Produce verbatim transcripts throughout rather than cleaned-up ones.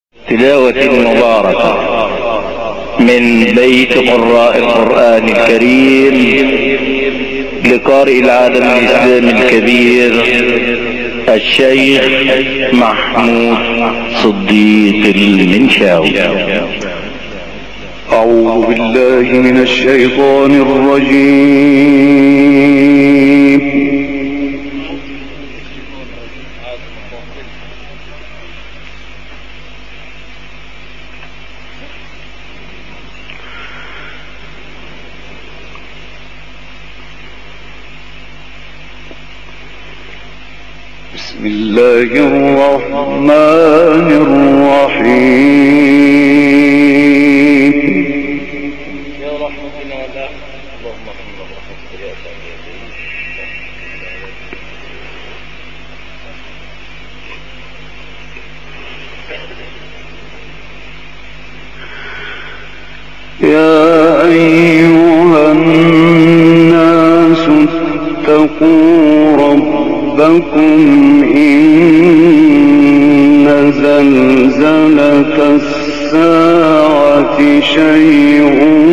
تلاوة مباركة من بيت قراء القرآن الكريم لقارئ العالم الإسلامي الكبير الشيخ محمود صديق المنشاوي. أعوذ بالله من الشيطان الرجيم. بسم الله الرحمن الرحيم. يا رحمتنا الله اللهم صل وسلم يا سيدي. يا أيها الناس اتقوا ربكم إن زلزلة الساعة شيء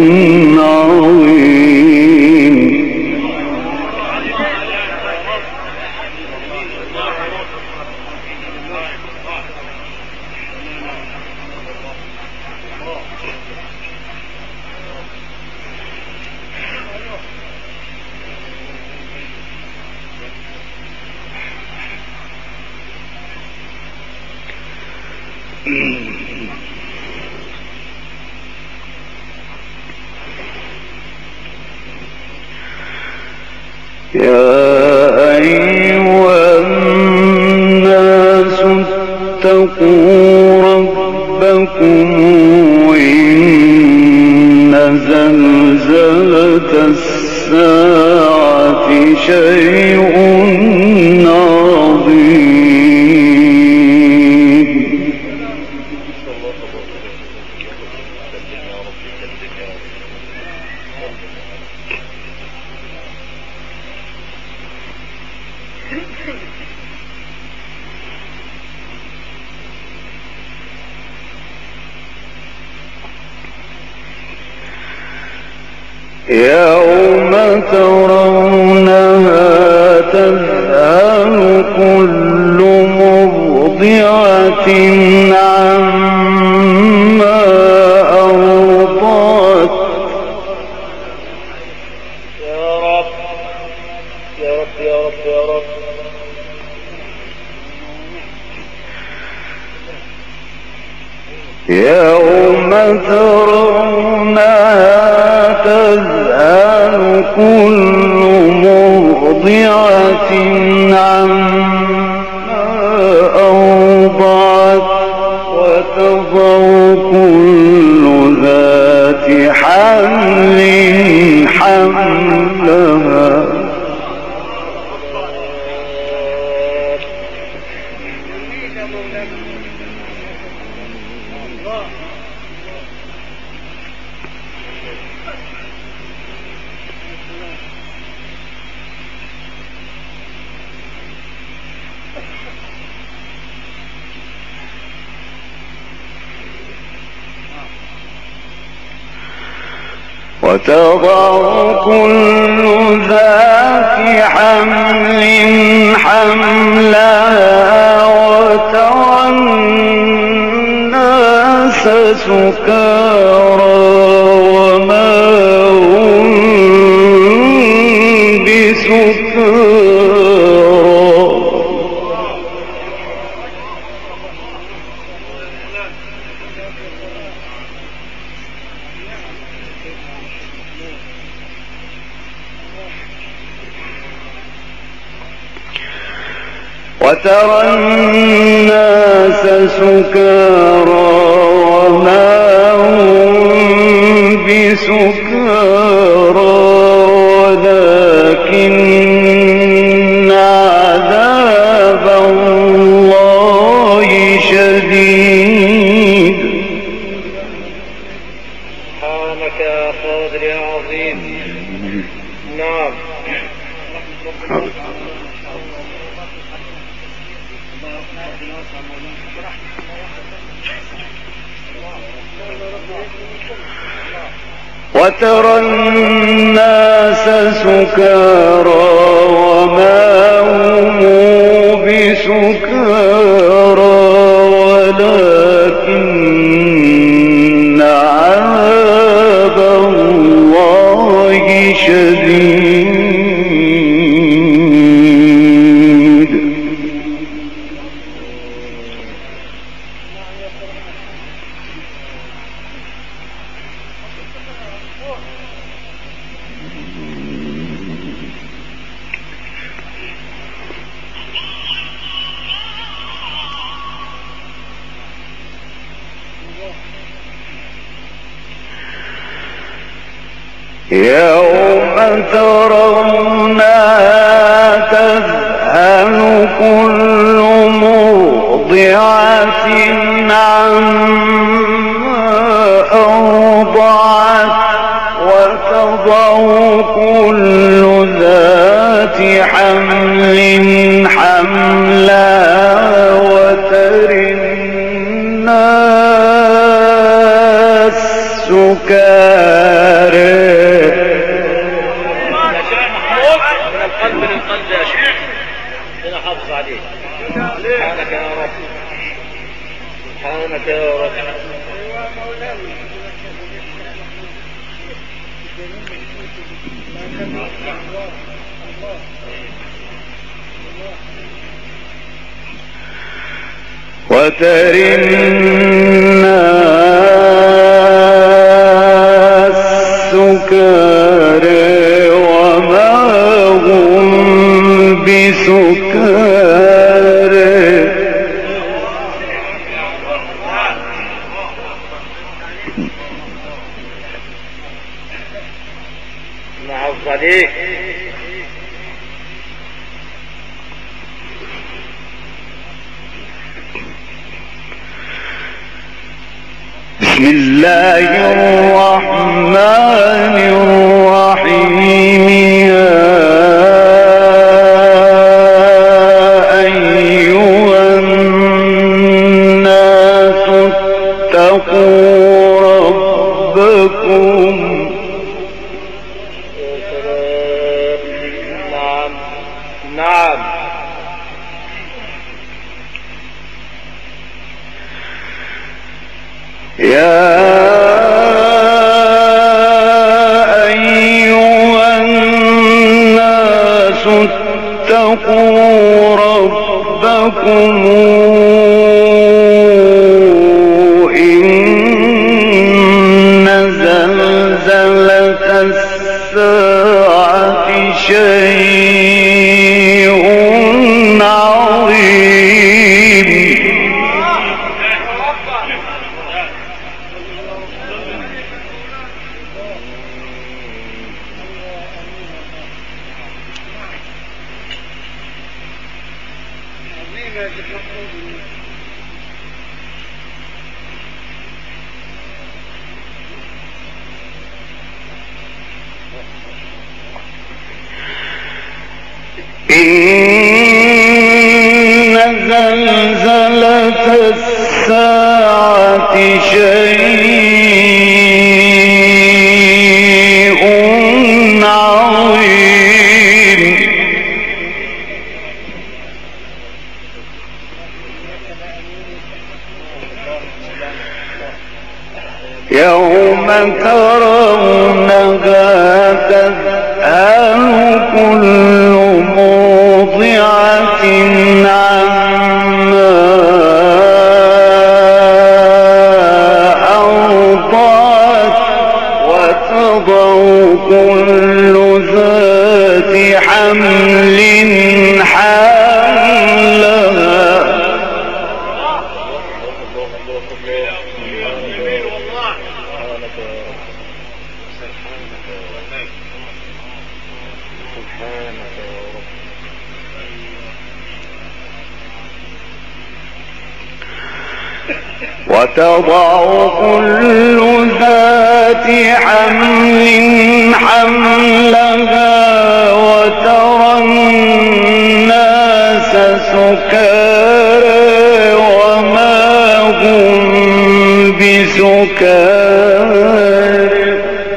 عظيم. يا أيها الناس اتقوا ربكم إن زلزلة الساعة شيء عظيم. يوم ترونها تذهل كل مرضعة عما أرضعت. يا رب يا رب يا رب يا رب. يوم ترونها تذهل كل مرضعة عما أرضعت وتضع كل ذات حمل حملها. وتضع كل ذات حمل حملها وترى الناس سكارى وما هم بسكارى. وترى الناس سكارى وما هم بسكارى ولكن عذاب الله شديد. سبحانك يا قادر يا عظيم. نعم وترى الناس سكارى وما هم بسكارى ولكن عذاب الله شديد. يوم ترونها تذهل كل مرضعة عما أرضعت وتضع كل ذات حمل حملها وترى الناس سكارى. قلب للقلب يا شيخ انا حافظ عليك. سبحانك يا رب سبحانك يا رب. وترى الناس سكارى وما هم بسكارى. نعوذ عليك. بسم الله الرحمن الرحيم. يا أيها الناس اتقوا ربكم. نعم نعم. يا أيها الناس اتقوا ربكم إن زلزلة الساعة شيء عظيم. إن زلزلة الساعة شيء عظيم. يوم ترونها تذهل كل مرضعة عما أرضعت وتضع كل ذات حمل حملها. وتضع كل ذات حمل حملها وترى الناس سكارى وما هم بسكارى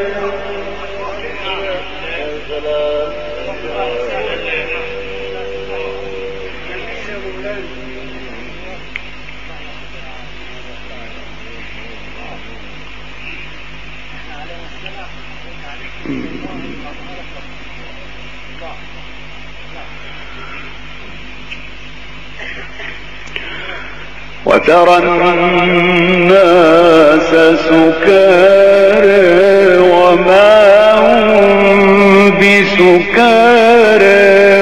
وترى الناس سكارى وما هم بسكارى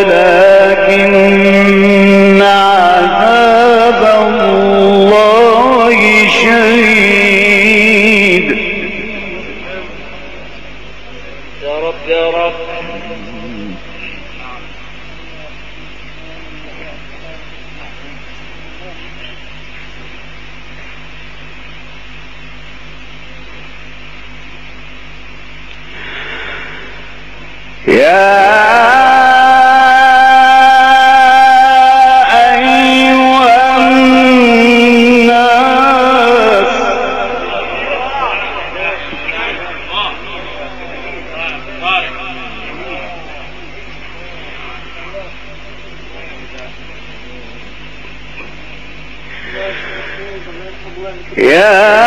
ولكن عذاب الله شديد. يا رب يا رب. يا أيها الناس يا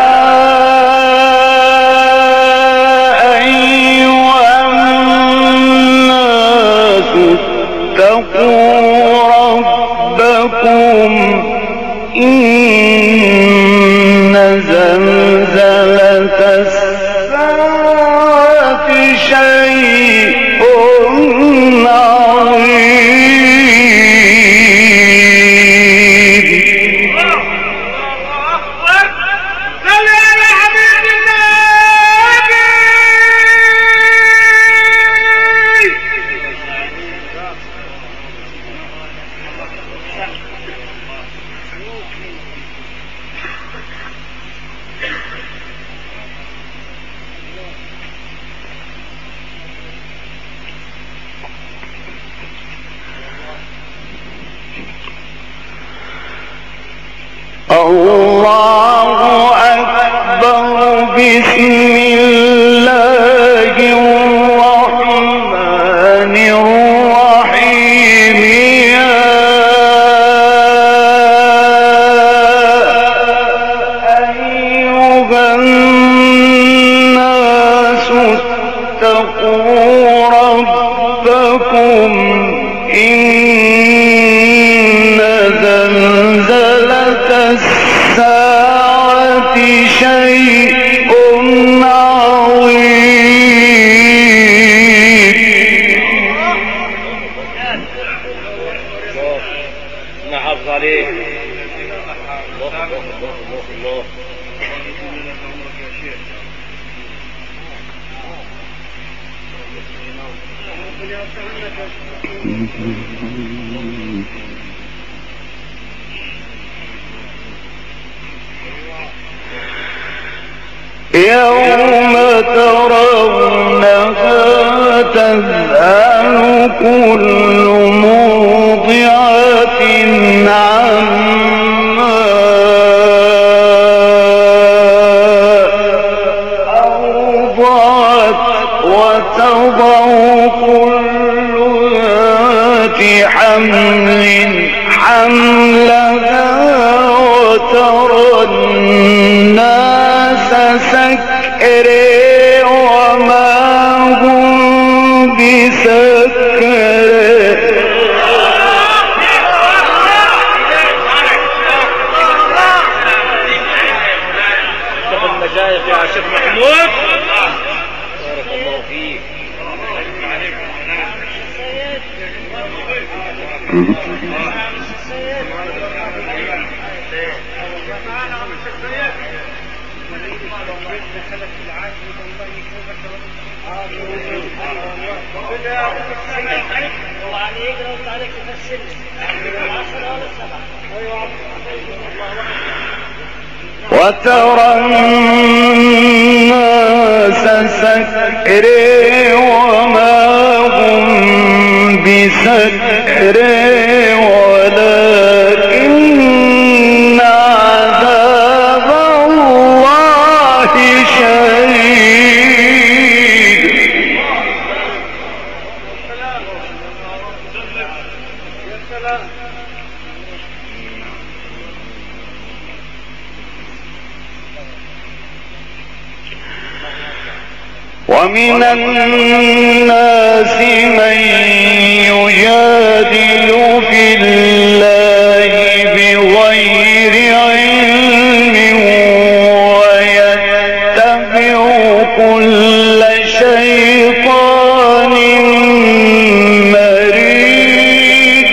إن زلزلة الساعة شيء عظيم. الله أكبر. بسم الله الرحمن الرحيم. يا أيها الناس اتقوا ربكم. إن زلزلة الساعة شيء عظيم. نحافظ عليه. الله الله الله. يوم ترونها تذهل كل مرضعة عما أرضعت وتضع كل ذات حمل حملها وترى الناس سكرى وما هم بسكرى. المشايخ يا شيخ محمود بارك الله فيك. وترى الناس سكرى وما هم بستر ولكن عذاب الله شديد. ومن الناس من يجادل في الله بغير علم ويتبع كل شيطان مريد.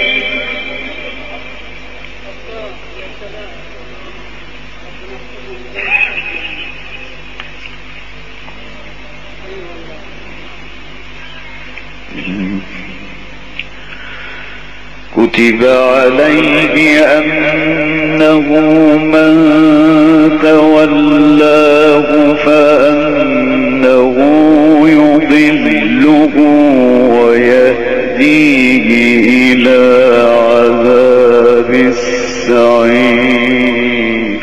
كتب عليه أنه من تولاه فأنه يضله ويهديه إلى عذاب السعير.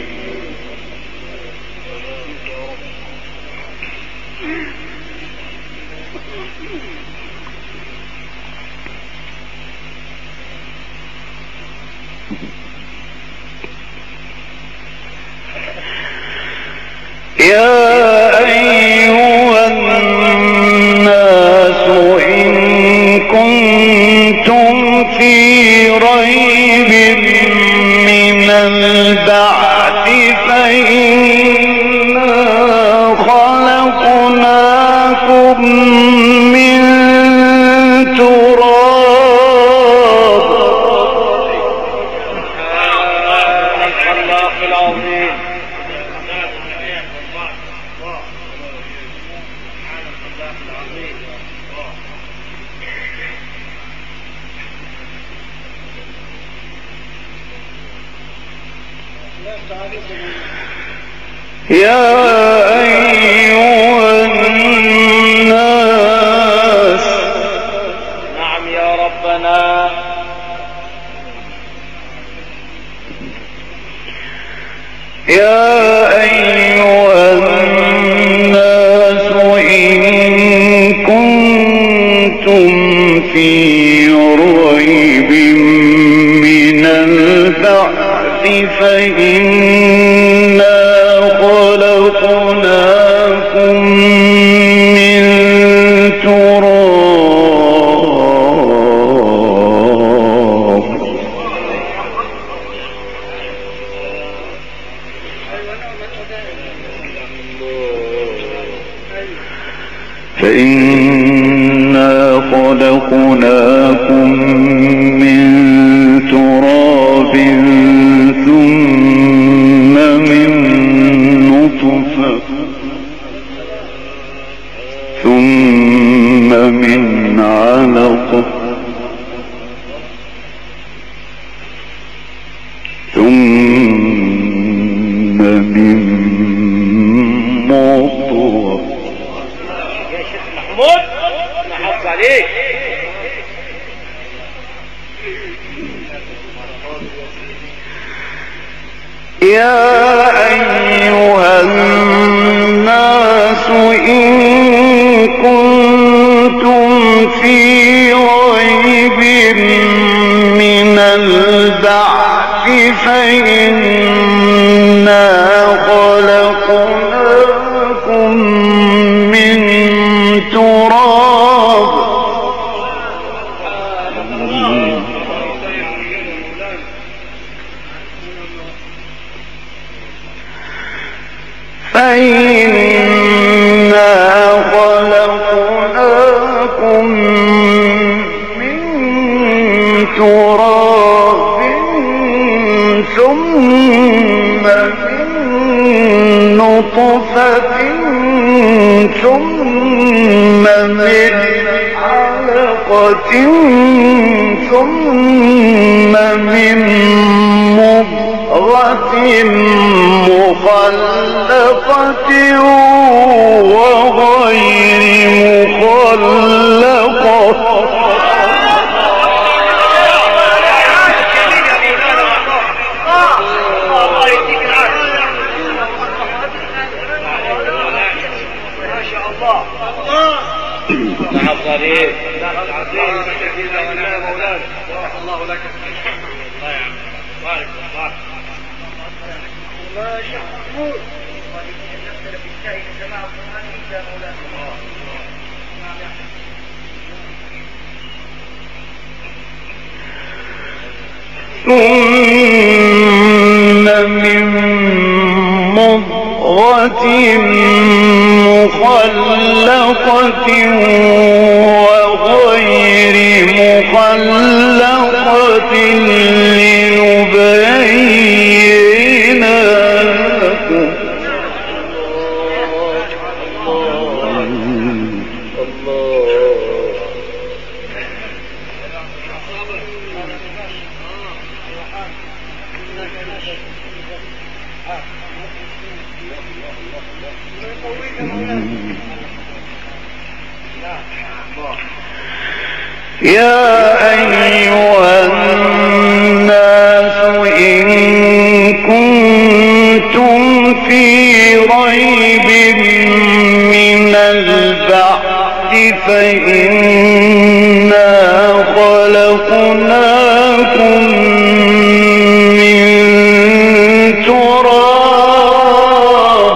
يا أيها الناس إن كنتم في ريب من البعث فإنا خلقناكم من تراب. الله العظيم. يا أيها الناس. نعم يا ربنا. يا أيها الناس إن كنتم في ريب من البعث فإنا خلقناكم من تراب فإنا خلقناكم من تراب ثم من نطفة ثم من علقة ثم من مضغة. يا شيخ محمود نحافظ عليك. يا أيها الناس إن كنتم في ريب من البعث فإنا خلقناكم من تراب فإنا خلقناكم من تراب ثم من نطفة ثم من علقة ثم من مضغة مخلقة وغير مخلقة يا مولانا الله لك. الله يا عم بارك الله. ما شاء الله. نختلف الشيء سماع القرآن يا مولانا. ثم من مضغة مخلقة وغير مخلقة لنبين لكم. يا أيها الناس إن كنتم في ريب من البعث فإنا خلقناكم من تراب.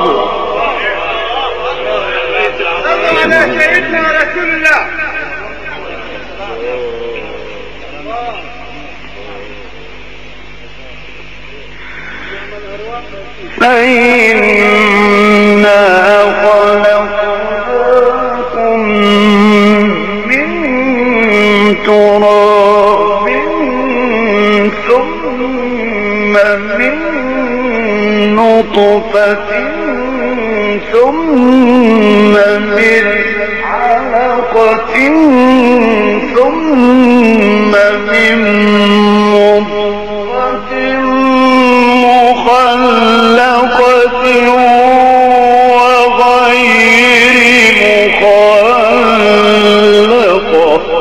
صلوا على سيدنا رسول الله. فإنا خلقناكم من تراب ثم من نطفة ثم من علقة ثم من مضغة مخلقة وغير مخلقة.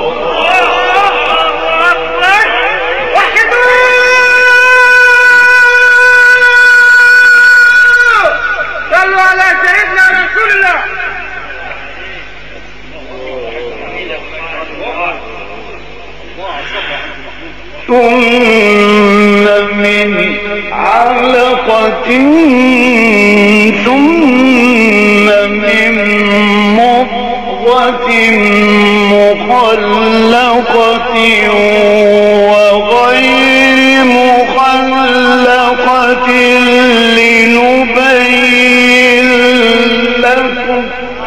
صلوا على سيدنا رسول الله. ثم من علقة ثم من مضغة مخلقة وغير مخلقة لنبين لكم.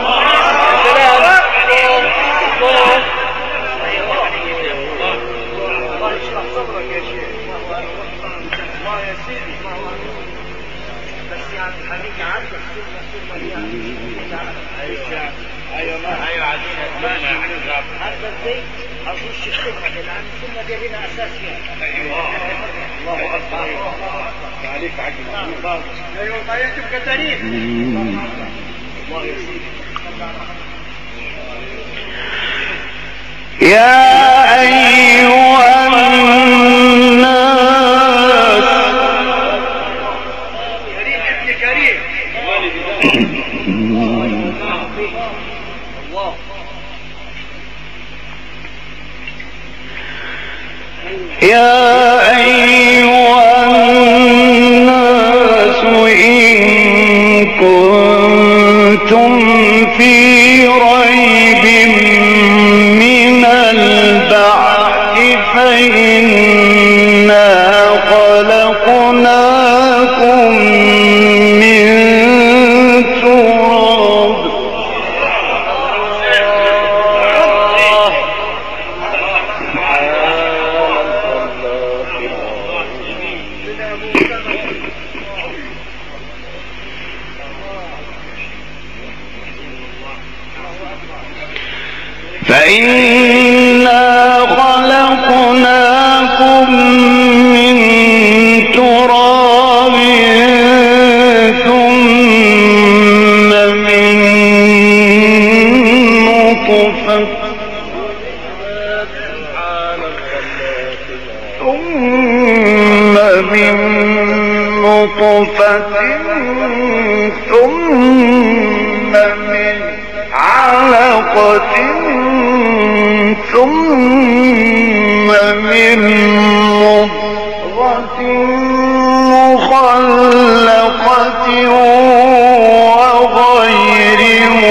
يا أيها الناس كريم ابن كريم. يا أيها الناس إن كنتم في ريب من البعث فإنا خلقناكم من تراب. فإنا خلقناكم من تراب ثم من نطفة ثم من نطفة ثم من علقة ثم من مضغة مخلقة وغير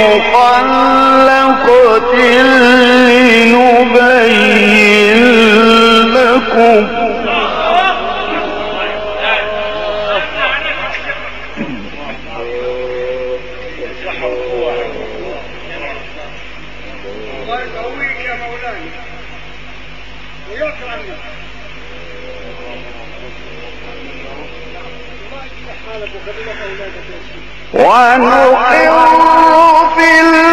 مخلقة لنبين لكم ونقر في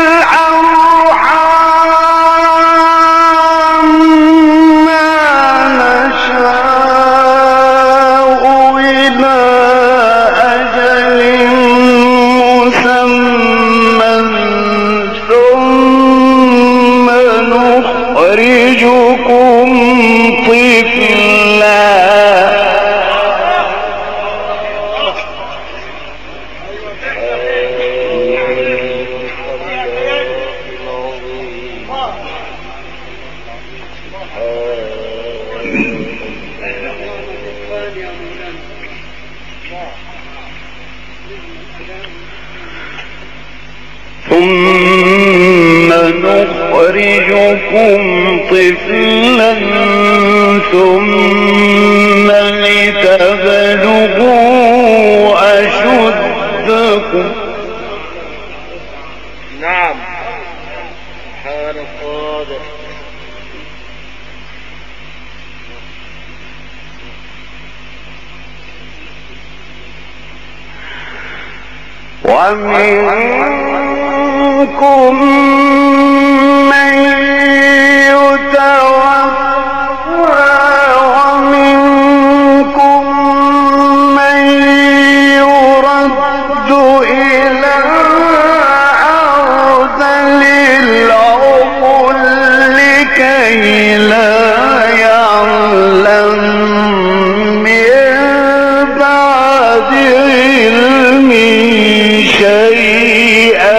الأرحام ما نشاء إلى أجل مسمى ثم نخرجكم طفلا ثم نخرجكم طفلا ثم لتبلغوا أشدكم. نعم سبحان القادر. ومنكم من يتوفى ومنكم من يرد إلى أرذل العمر لكي لا يعلم من بعد علم شيئا.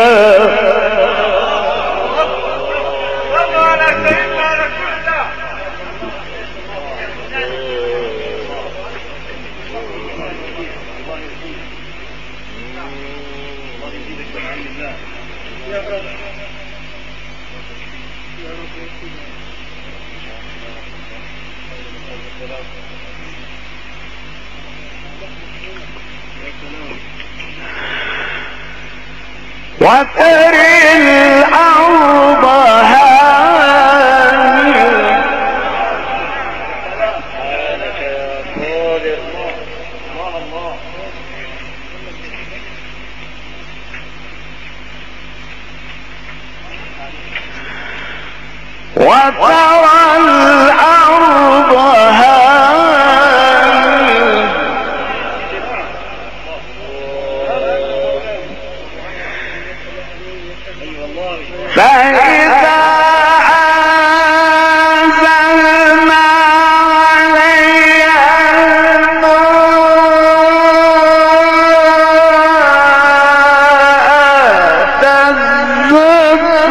وترى الأرض هامدة وترى الأرض هامدة فإذا أنزلنا عليها الماء اهتزت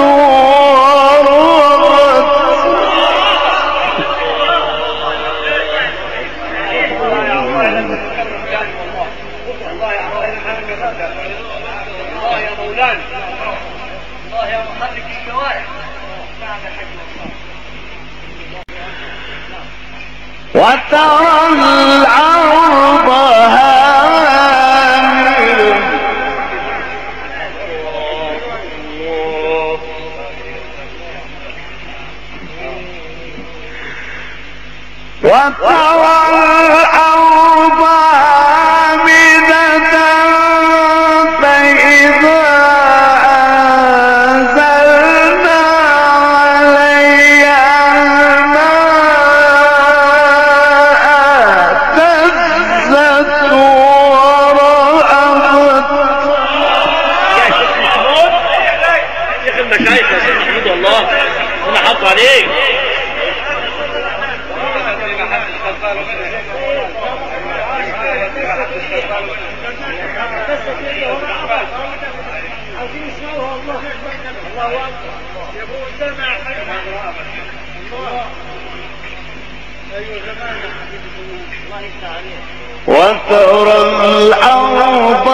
وترى الأرض هامدة وترى الأرض هامدة فإذا أنزلنا عليها عليك وترى الأرض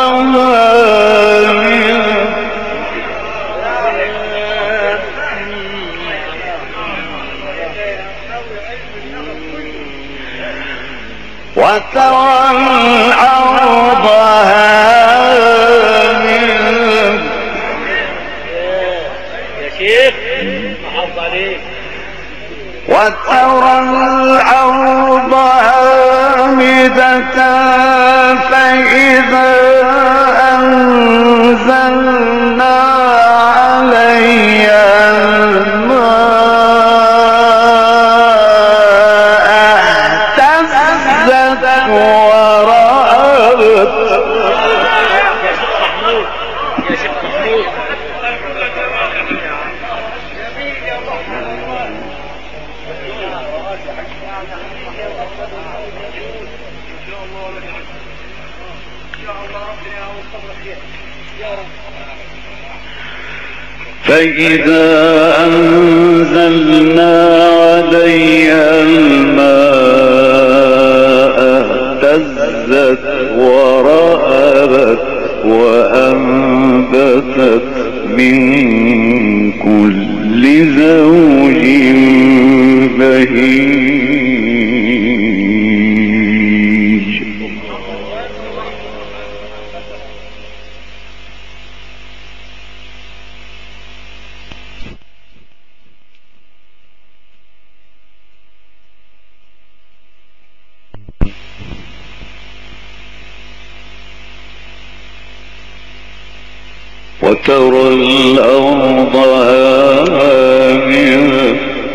هامدة وترى الأرض هامدة يا شيخ محافظ عليك. وترى الأرض هامدة فإذا أنزلنا عليها الماء اهتزت ورأت. يا شيخ محمود فإذا أنزلنا عليها الماء اهتزت ورأبت وأنبتت من كل زوج بهيج. وترى الأرض هامدة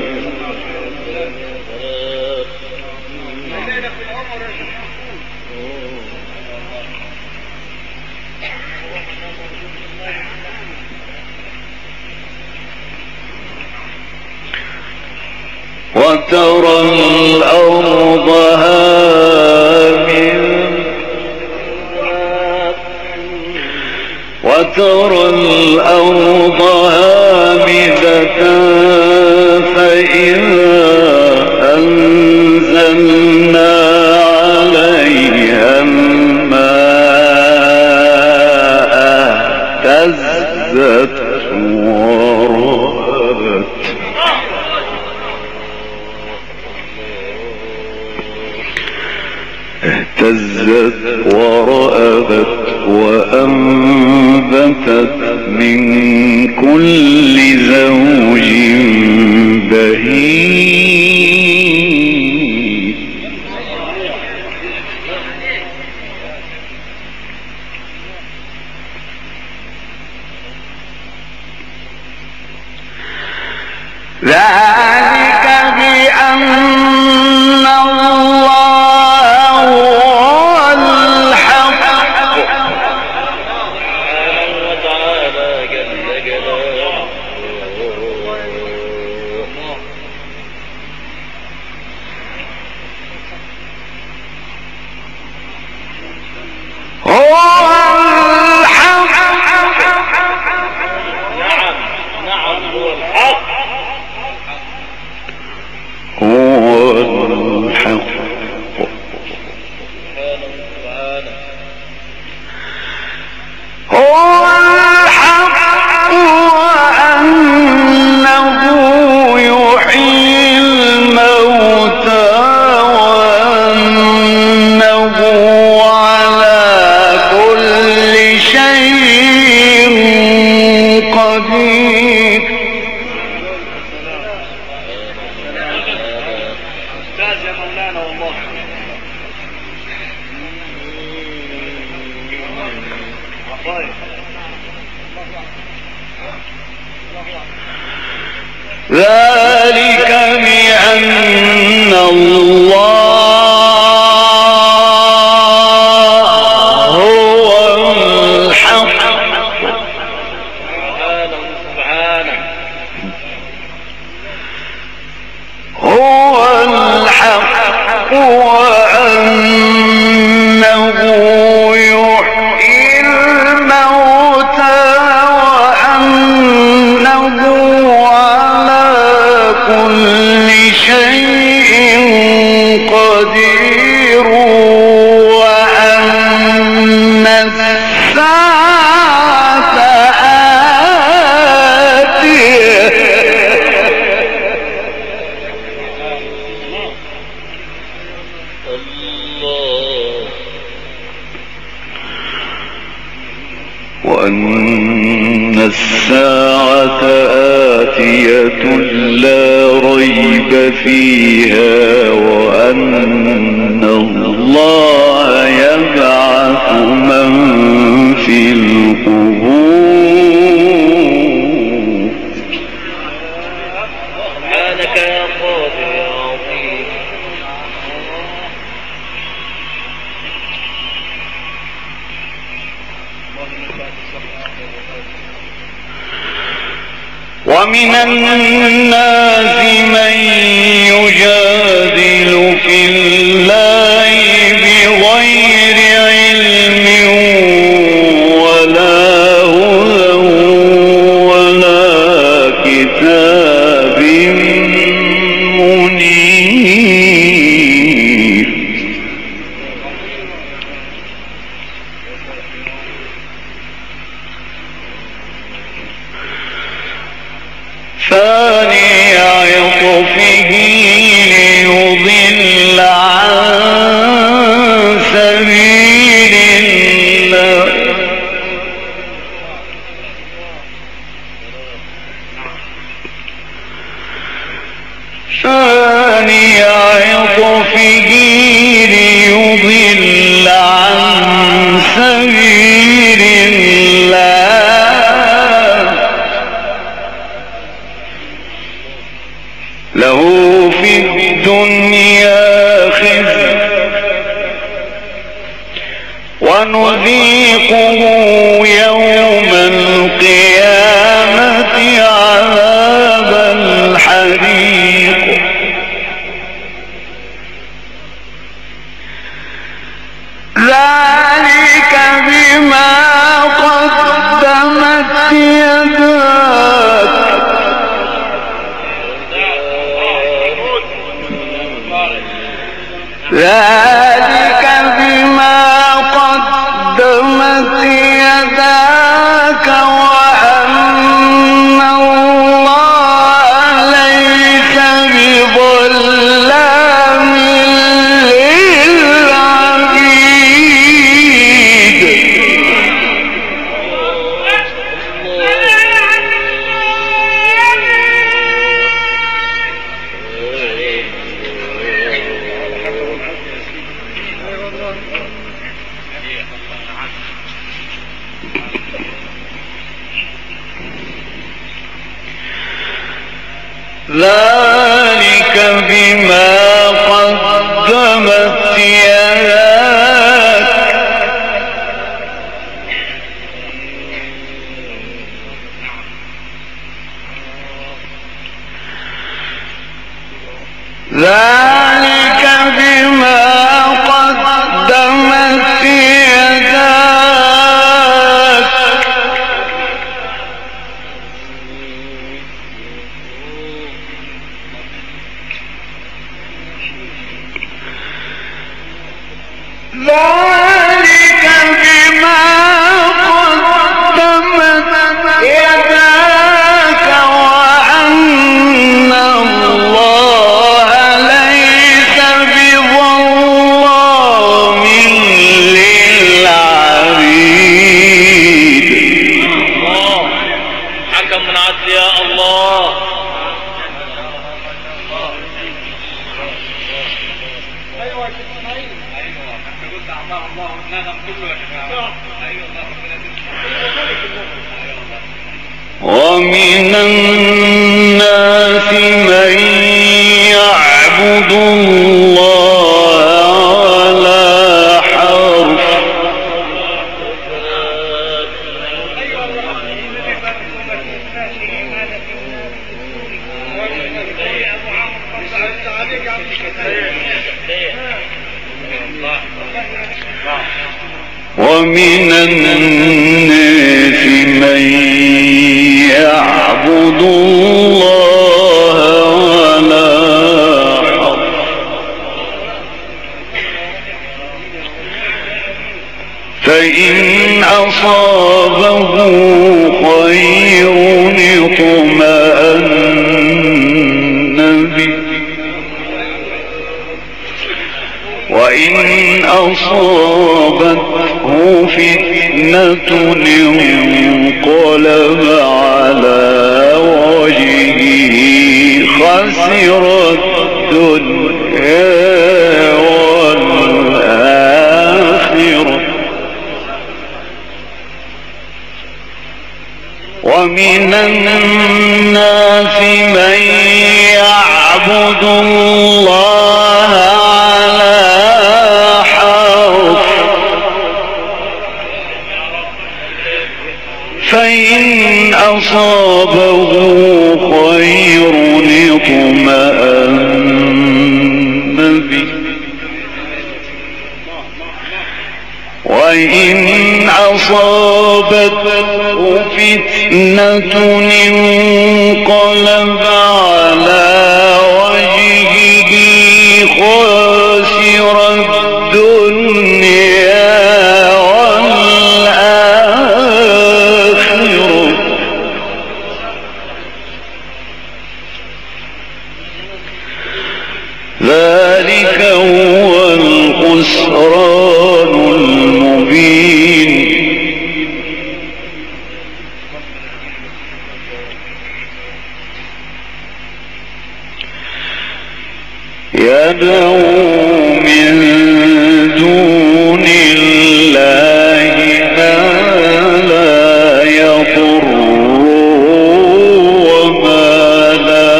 وترى الأرض هامدة وترى الأرض هامدة فإذا أنزلنا عليها الماء اهتزت وربت. اهتزت ورأبت وأنبتت من كل زوج بهيج. ذلك بأن الله هو الحق وتعالى جل جلاله. هو الحق. نعم نعم هو الحق. هو الحق. هو الحق وأنه يحيي الموتى وأنه على كل شيء قدير. استاذ يا مولانا والله. ذلك بأن الله هو الحق. سبحانه هو الحق وأنه يحيي الموتى وأنه على كل شيء قدير وأن الساعة آتية وأن الساعة آتية لا ريب فيها وأن الله يبعث من في القبور. سبحانك يا قادر يا عظيم. ومن الناس من يجادل في الله بغير علم ولا هدى ولا كتاب منير. ثاني عطفه ليضل عن سبيل الله ثاني عطفه ليضل عن سبيل الله له في الدنيا خزي ونذيقه يوم القيامة عذاب الحريق. ذلك بما قدمت يداك ذلك بما قدمت يداك وأن الله ليس بظلام للعبيد. ذلك بما قدمت يداك ذلك بما قدمت يداك ذلك بما قدمت يداك وأن الله ليس بظلام للعبيد. الله حكم من عدل يا الله. ومن الناس من يعبد الله على حرف ومن الناس من يعبد الله على حرف فإن أصابه خير اطمأن به وإن أصابته فتنة انقلب على وجهه خسر الدنيا والآخرة. ومن الناس من يعبد الله على حرف فإن أصابه خير اطمأن به وإن أصابته فتنة انقلب على وجهه خاسر الدنيا والآخرة. ذلك هو الخسران المبين. يدعو من دون الله ما لا يضره وما لا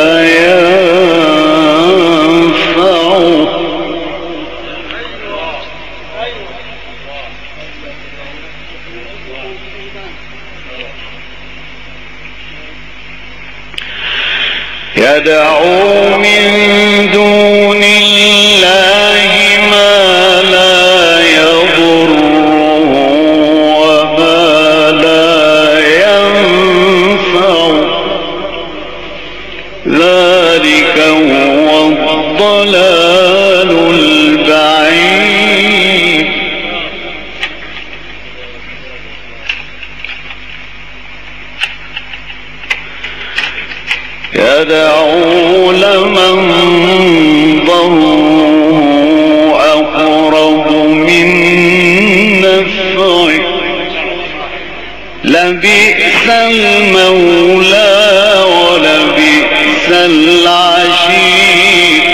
ينفعه. يدعو من دون الله ما لا يضره وما لا ينفعه. ذلك هو الضلال البعيد. يدعو لمن ضره أقرب من نفعه لبئس المولى ولبئس العشير.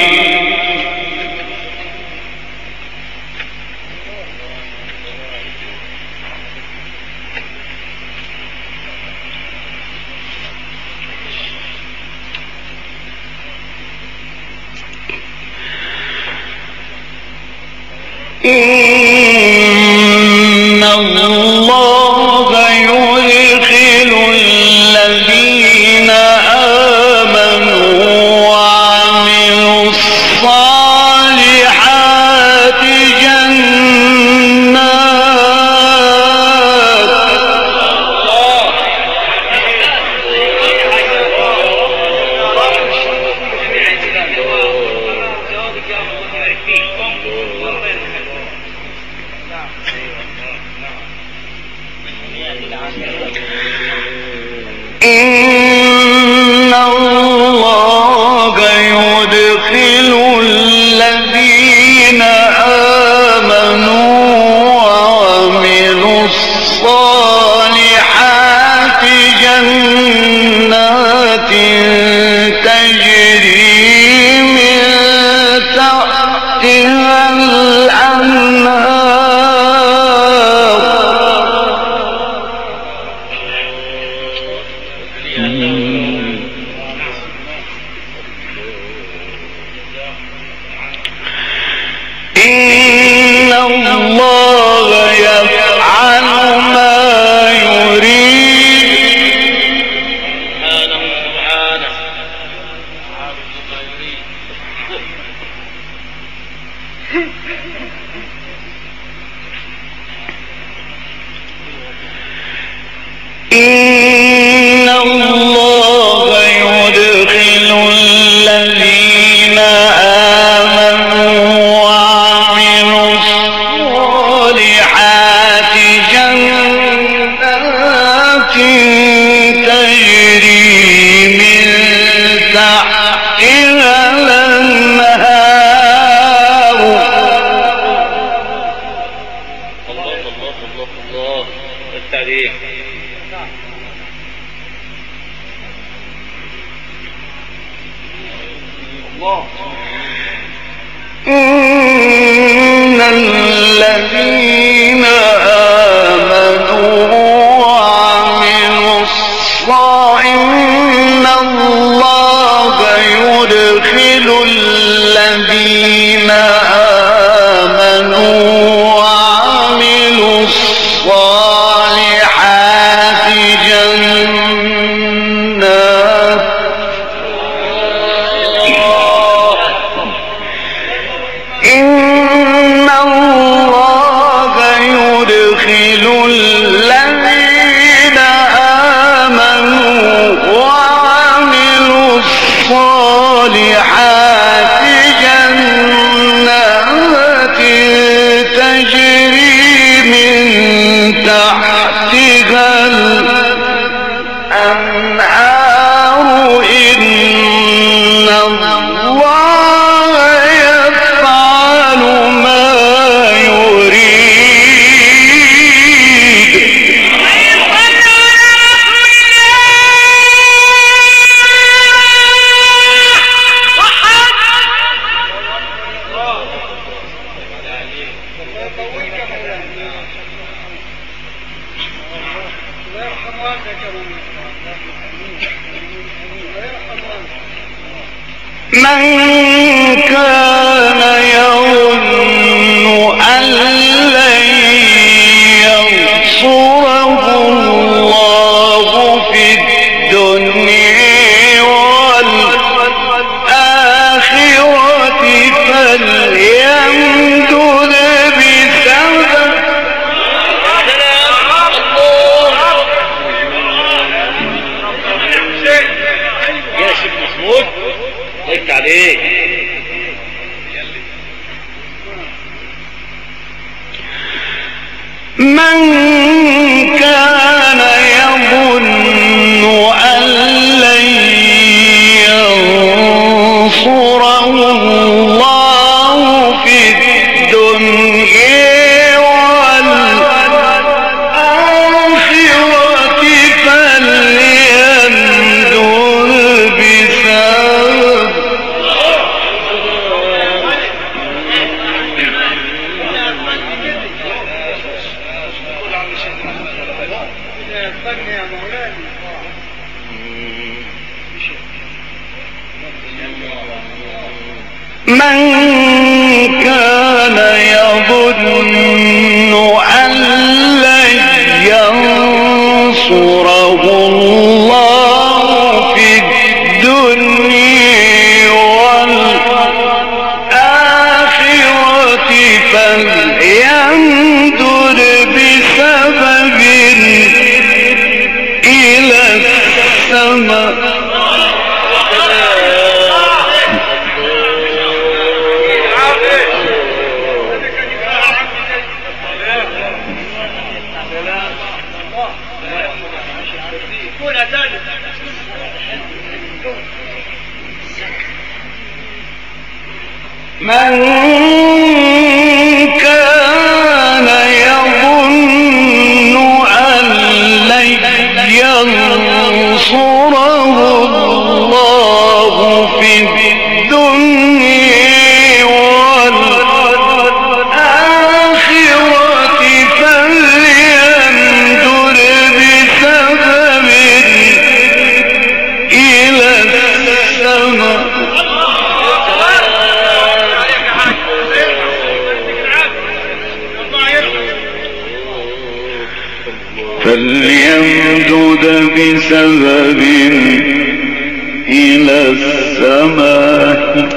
إن الله يدخل الذين آمنوا وعملوا الصالحات إن الله يدخل الذين آمنوا وعملوا الصالحات جنات تجري من تحتها الأنهار إن الله يفعل ما يريد. سبحانه سبحانه إن الله يدخل الذين آمنوا وعملوا الصالحات إن الذين آمنوا وعملوا الصالحات إن الله يدخل الذين آمنوا وعملوا الصالحات جنات إن الله يدخل الذين آمنوا وعملوا الصالحات جنات تجري من تحتها الأنهار إن الله يفعل ما يريد. من كان يظن أن لن ينصره الله في الدنيا والآخرة فليمدد بسبب يا شيخ محمود ضيفت عليك. من كان يظن أن لن ينصره الله في الدنيا والآخرة فليمدد بسبب من كان يظن أن لن ينصره الله في الدنيا والآخرة فليمدد بسبب إلى السماء من كان يظن أن لن ينصره الله في الدنيا والآخرة فليمدد بسبب إلى السماء فليمدد بسبب إلى السماء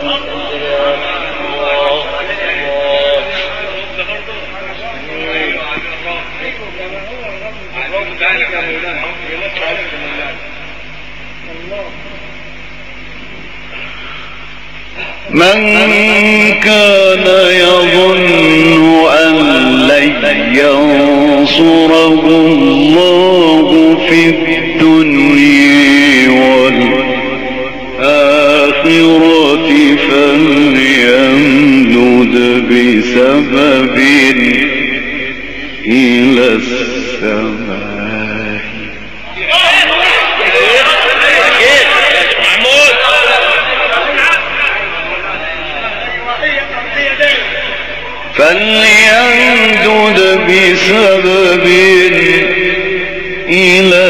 من كان يظن أن لن ينصره الله في الدنيا والآخرة فليمدد بسبب إلى السماء. فليمدد بسبب إلى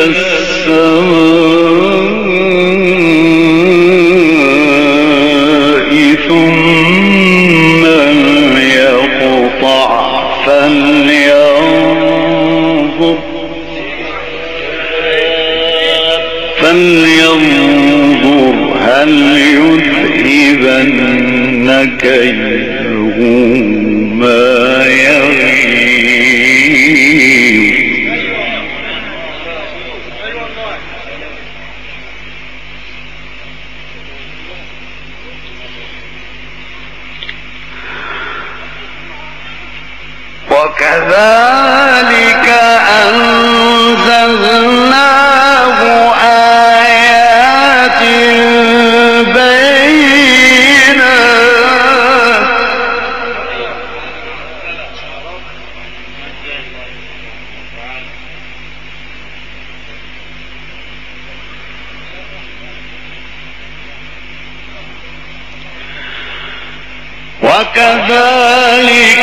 السماء ثم ليقطع فلينظر فلينظر هل يذهبن كيده ما يغيظ. وكذلك أنزلناه آيات بينات وكذلك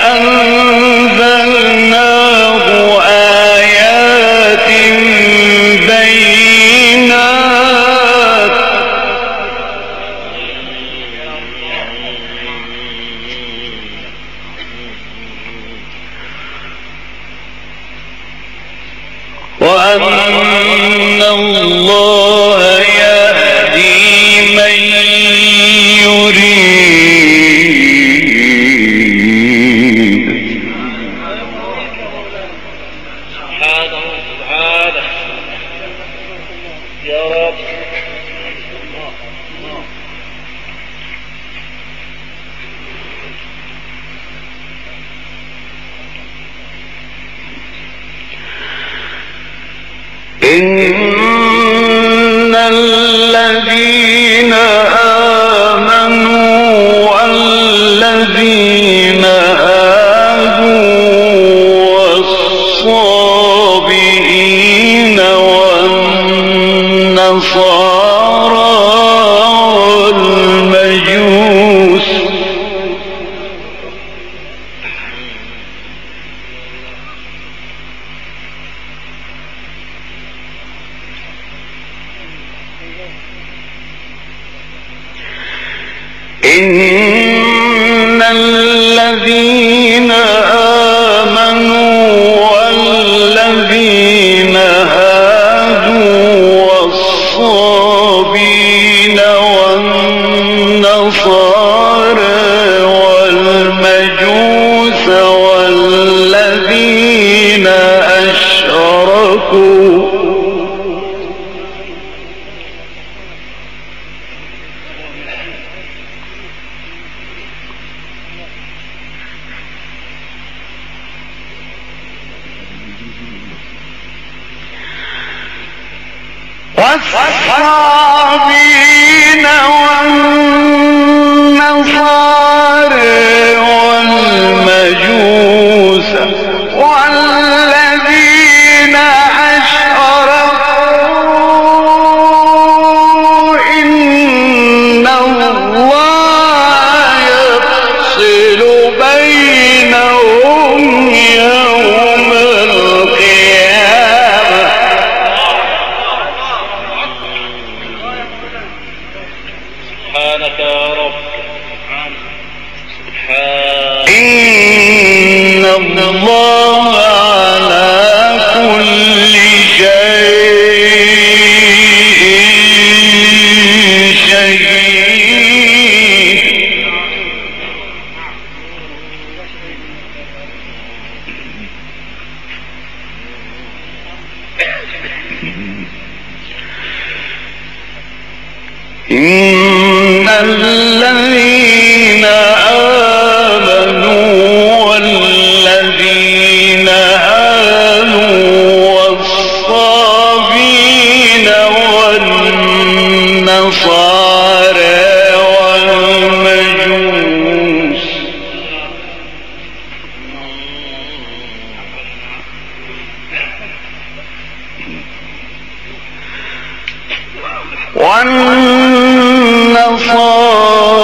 أنزلناه آيات بينات وأن الله يهدي من يريد. إن الذين آمنوا والذين هادوا والصابئين والنصارى والمجوس إن الذين آمنوا والذين هادوا والصابين والنصارى والمجوس والذين أشركوا والصابين والنصارى والمجوس والذين أشركوا إن الله يفصل بينهم يوم القيامة. سبحانك يا رب. إن الله على كل شيء شهيد. إن الذين آمنوا والذين هادوا والصابين والنصارى والمجوس والنصارى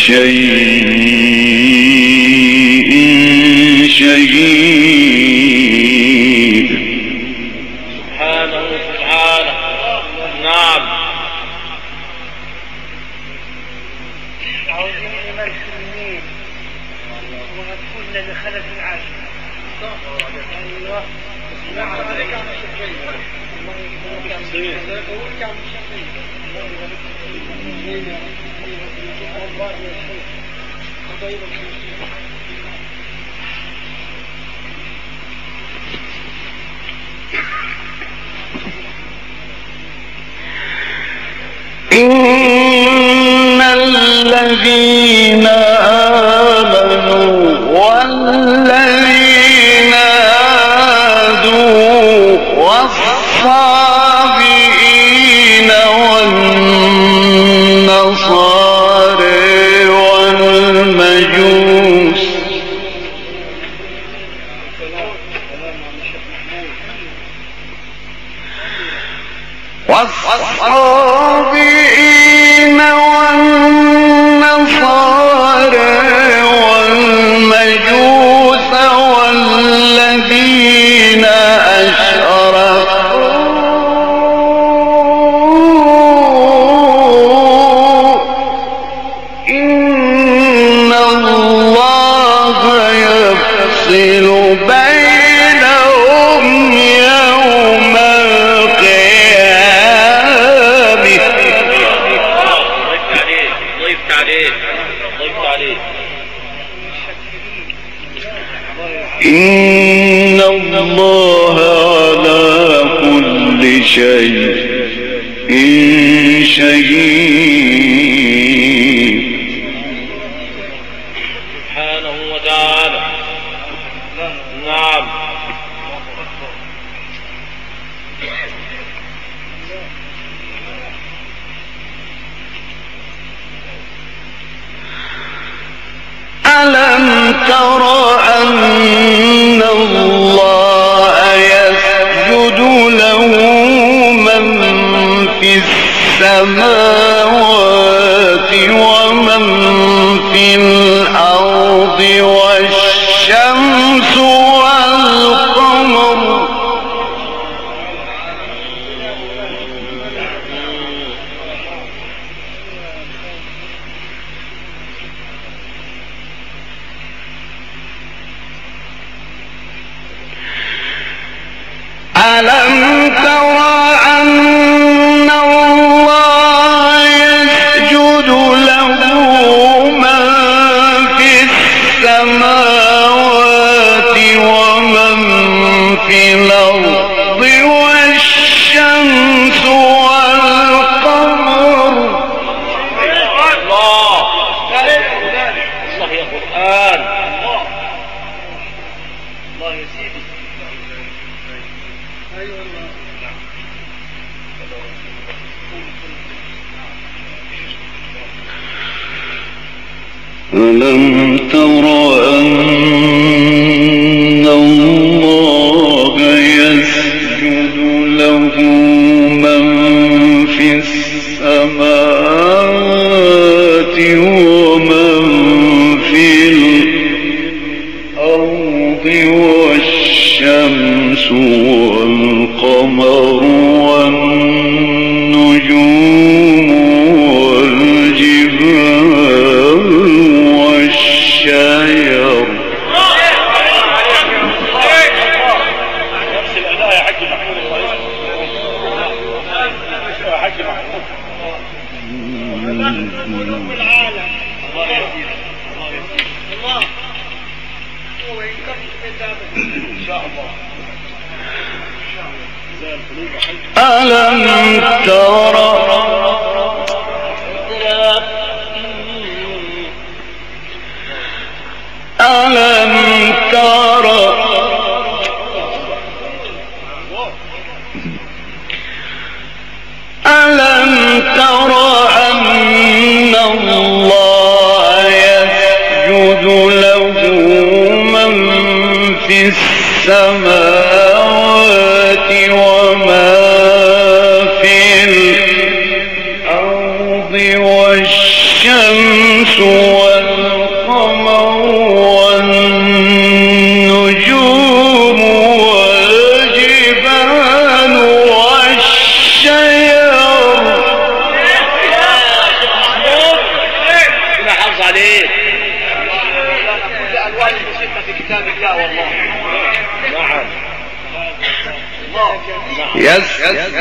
شيء شهيد. سبحانه سبحانه. نعم. عاوزين إيمان سلمين وندخلنا لخلف العاشر. أيوه. نعم. إن الذين آمنوا والذين هادوا والصابئين والنصارى والمجوس والصابئين والنصارى والمجوس والذين أشركوا إن الله يفصل بينهم يوم إن الله على كل شيء شهيد. سبحانه وتعالى. نعم. ألم تر أن الله يسجد له من في السماوات ومن في الأرض والشمس والقمر ألم تر أن الله يسجد له من في السماوات ومن في الأرض والشمس والقمر. الله الله يا قرآن. الله يا سيدي. ألم تر أن الله يسجد له من في السماوات ومن في الأرض والشمس والقمر والنجوم والجبال والشجر. نفس الأداء يا حاج محمود. الله يا حاج محمود. الله هو ينكفر كتابه إن شاء الله. ألم تر ألم تر ألم تر أن الله يسجد له من في السماوات وما في الأرض والشمس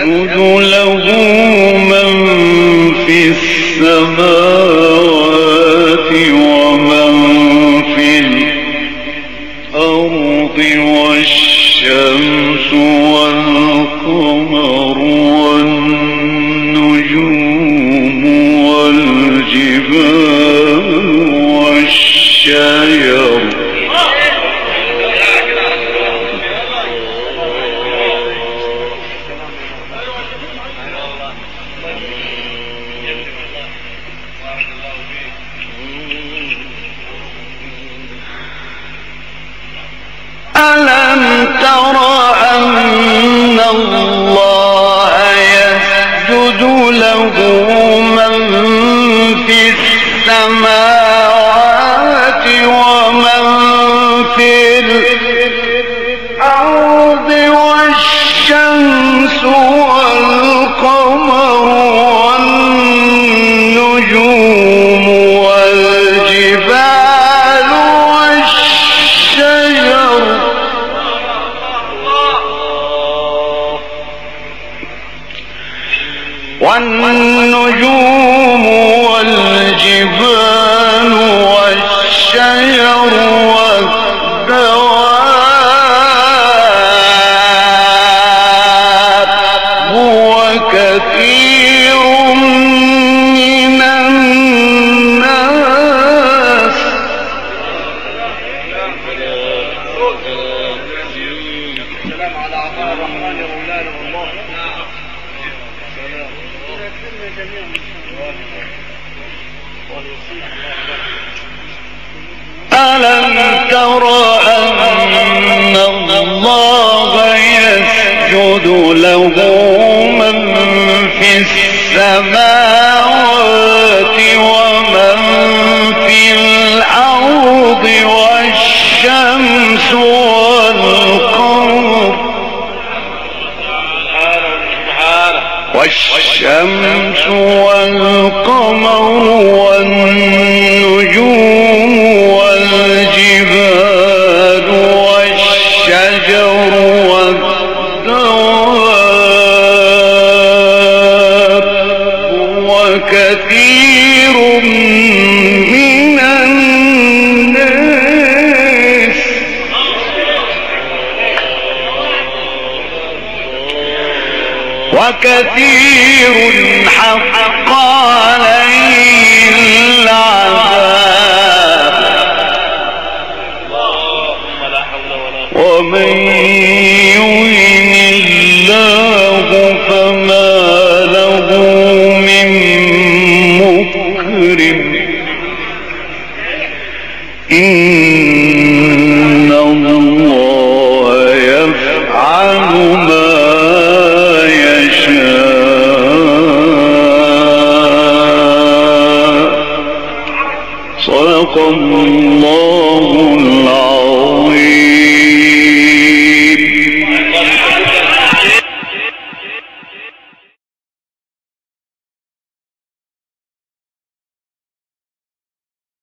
يسجد له من في السماوات ومن في الأرض والشمس والقمر والنجوم والجبال والشجر ألم تر أن الله يسجد له من في السماوات ومن في الأرض والشمس والقمر والنجوم والجبال والشجر والنجوم والجبال والشجر والدواب وكثير من الناس السلام على عطاء الرحمن يا مولانا والله. ألم تر أن الله يسجد له من في السماوات ومن في الأرض والشمس والقمر والشمس والقمر والنجوم والجبال والشجر والدواب وكثير من الناس وكثير حق عليه العذاب ومن يهن الله فما له من مكرم إن الله يفعل ما صدق الله العظيم.